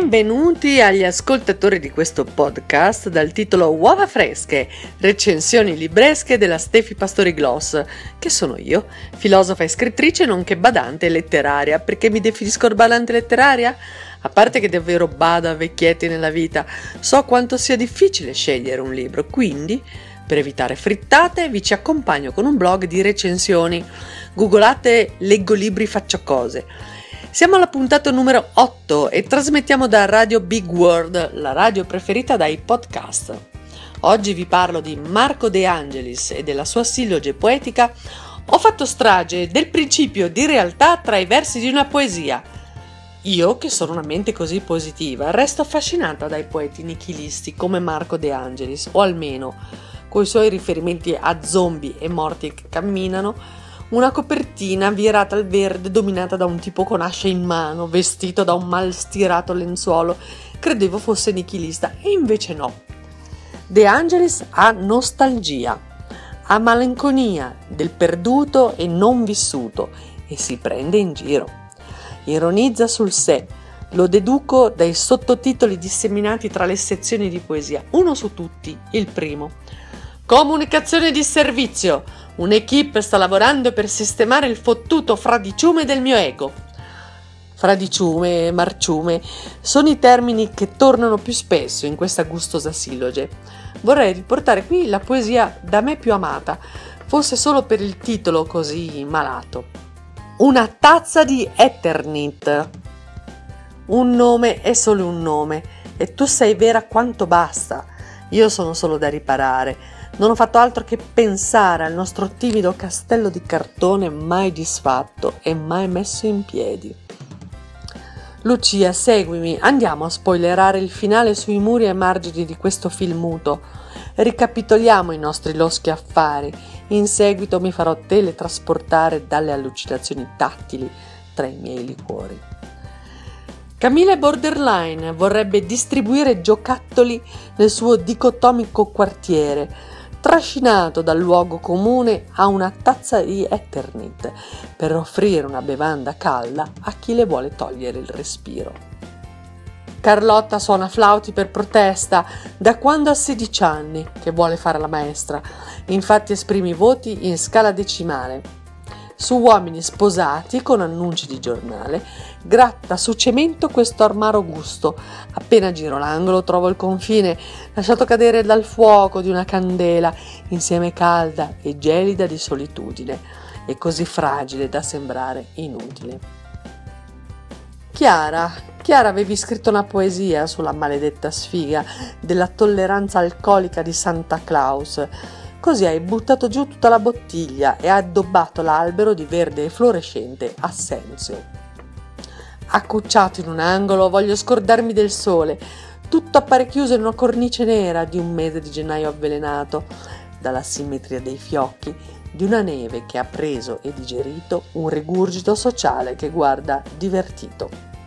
Benvenuti agli ascoltatori di questo podcast dal titolo Uova fresche, recensioni libresche della Stefi Pastori Gloss, che sono io, filosofa e scrittrice nonché badante letteraria. Perché mi definisco badante letteraria? A parte che davvero bado a vecchietti nella vita, so quanto sia difficile scegliere un libro, quindi per evitare frittate vi ci accompagno con un blog di recensioni. Googolate leggo libri faccio cose. Siamo alla puntata numero 8 e trasmettiamo da Radio Big World, la radio preferita dai podcast. Oggi vi parlo di Marco De Angelis e della sua silloge poetica Ho fatto strage del principio di realtà tra i versi di una poesia. Io, che sono una mente così positiva, resto affascinata dai poeti nichilisti come Marco De Angelis, o almeno, coi suoi riferimenti a zombie e morti che camminano, una copertina virata al verde dominata da un tipo con ascia in mano, vestito da un mal stirato lenzuolo. Credevo fosse nichilista e invece no. De Angelis ha nostalgia, ha malinconia del perduto e non vissuto e si prende in giro. Ironizza sul sé, lo deduco dai sottotitoli disseminati tra le sezioni di poesia. Uno su tutti, il primo. Comunicazione di servizio. Un'equipe sta lavorando per sistemare il fottuto fradiciume del mio ego. Fradiciume e marciume sono i termini che tornano più spesso in questa gustosa silloge. Vorrei riportare qui la poesia da me più amata, fosse solo per il titolo così malato. Una tazza di Eternit. Un nome è solo un nome e tu sei vera quanto basta. Io sono solo da riparare. Non ho fatto altro che pensare al nostro timido castello di cartone mai disfatto e mai messo in piedi. Lucia, seguimi, andiamo a spoilerare il finale sui muri e margini di questo film muto. Ricapitoliamo i nostri loschi affari. In seguito mi farò teletrasportare dalle allucinazioni tattili tra i miei liquori. Camille Borderline vorrebbe distribuire giocattoli nel suo dicotomico quartiere, trascinato dal luogo comune a una tazza di Eternit per offrire una bevanda calda a chi le vuole togliere il respiro. Carlotta suona flauti per protesta da quando ha 16 anni che vuole fare la maestra, infatti esprime i voti in scala decimale. Su uomini sposati con annunci di giornale, gratta su cemento questo armaro gusto. Appena giro l'angolo trovo il confine, lasciato cadere dal fuoco di una candela, insieme calda e gelida di solitudine, e così fragile da sembrare inutile. Chiara, avevi scritto una poesia sulla maledetta sfiga della tolleranza alcolica di Santa Claus. Così hai buttato giù tutta la bottiglia e addobbato l'albero di verde e fluorescente Assenzio. Accucciato in un angolo voglio scordarmi del sole, tutto appare chiuso in una cornice nera di un mese di gennaio avvelenato, dalla simmetria dei fiocchi di una neve che ha preso e digerito un rigurgito sociale che guarda divertito.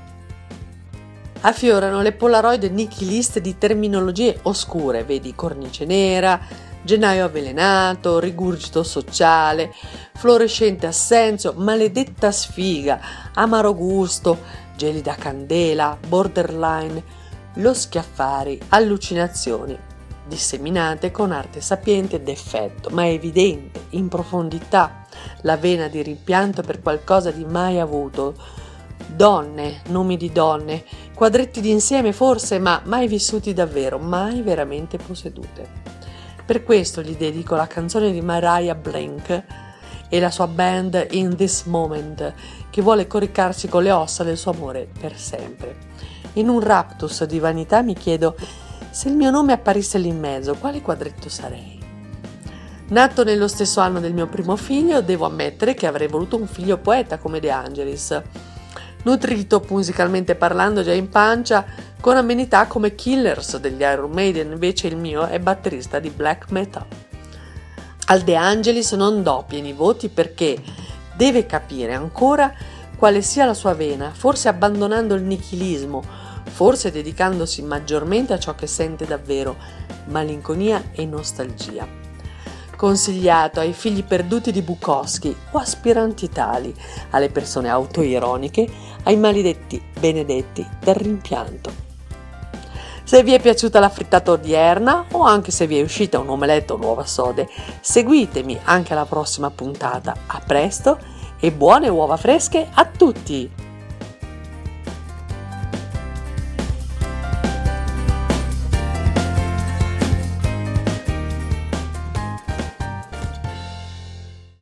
Affiorano le polaroid nichiliste di terminologie oscure, vedi cornice nera, gennaio avvelenato, rigurgito sociale, fluorescente assenzio, maledetta sfiga, amaro gusto, gelida candela, borderline, lo schiaffari, allucinazioni, disseminate con arte sapiente ed effetto, ma evidente, in profondità, la vena di rimpianto per qualcosa di mai avuto. Donne, nomi di donne, quadretti d'insieme forse, ma mai vissuti davvero, mai veramente possedute. Per questo gli dedico la canzone di Mariah Blank e la sua band In This Moment, che vuole coricarsi con le ossa del suo amore per sempre. In un raptus di vanità mi chiedo, se il mio nome apparisse lì in mezzo, quale quadretto sarei? Nato nello stesso anno del mio primo figlio, devo ammettere che avrei voluto un figlio poeta come De Angelis, nutrito musicalmente parlando già in pancia, con amenità come Killers degli Iron Maiden. Invece il mio è batterista di black metal. Al De Angelis non do pieni voti perché deve capire ancora quale sia la sua vena, forse abbandonando il nichilismo, forse dedicandosi maggiormente a ciò che sente davvero, malinconia e nostalgia. Consigliato ai figli perduti di Bukowski o aspiranti tali, alle persone autoironiche, ai maledetti benedetti del rimpianto. Se vi è piaciuta la frittata odierna o anche se vi è uscita un omeletto o uova sode, seguitemi anche alla prossima puntata. A presto e buone uova fresche a tutti!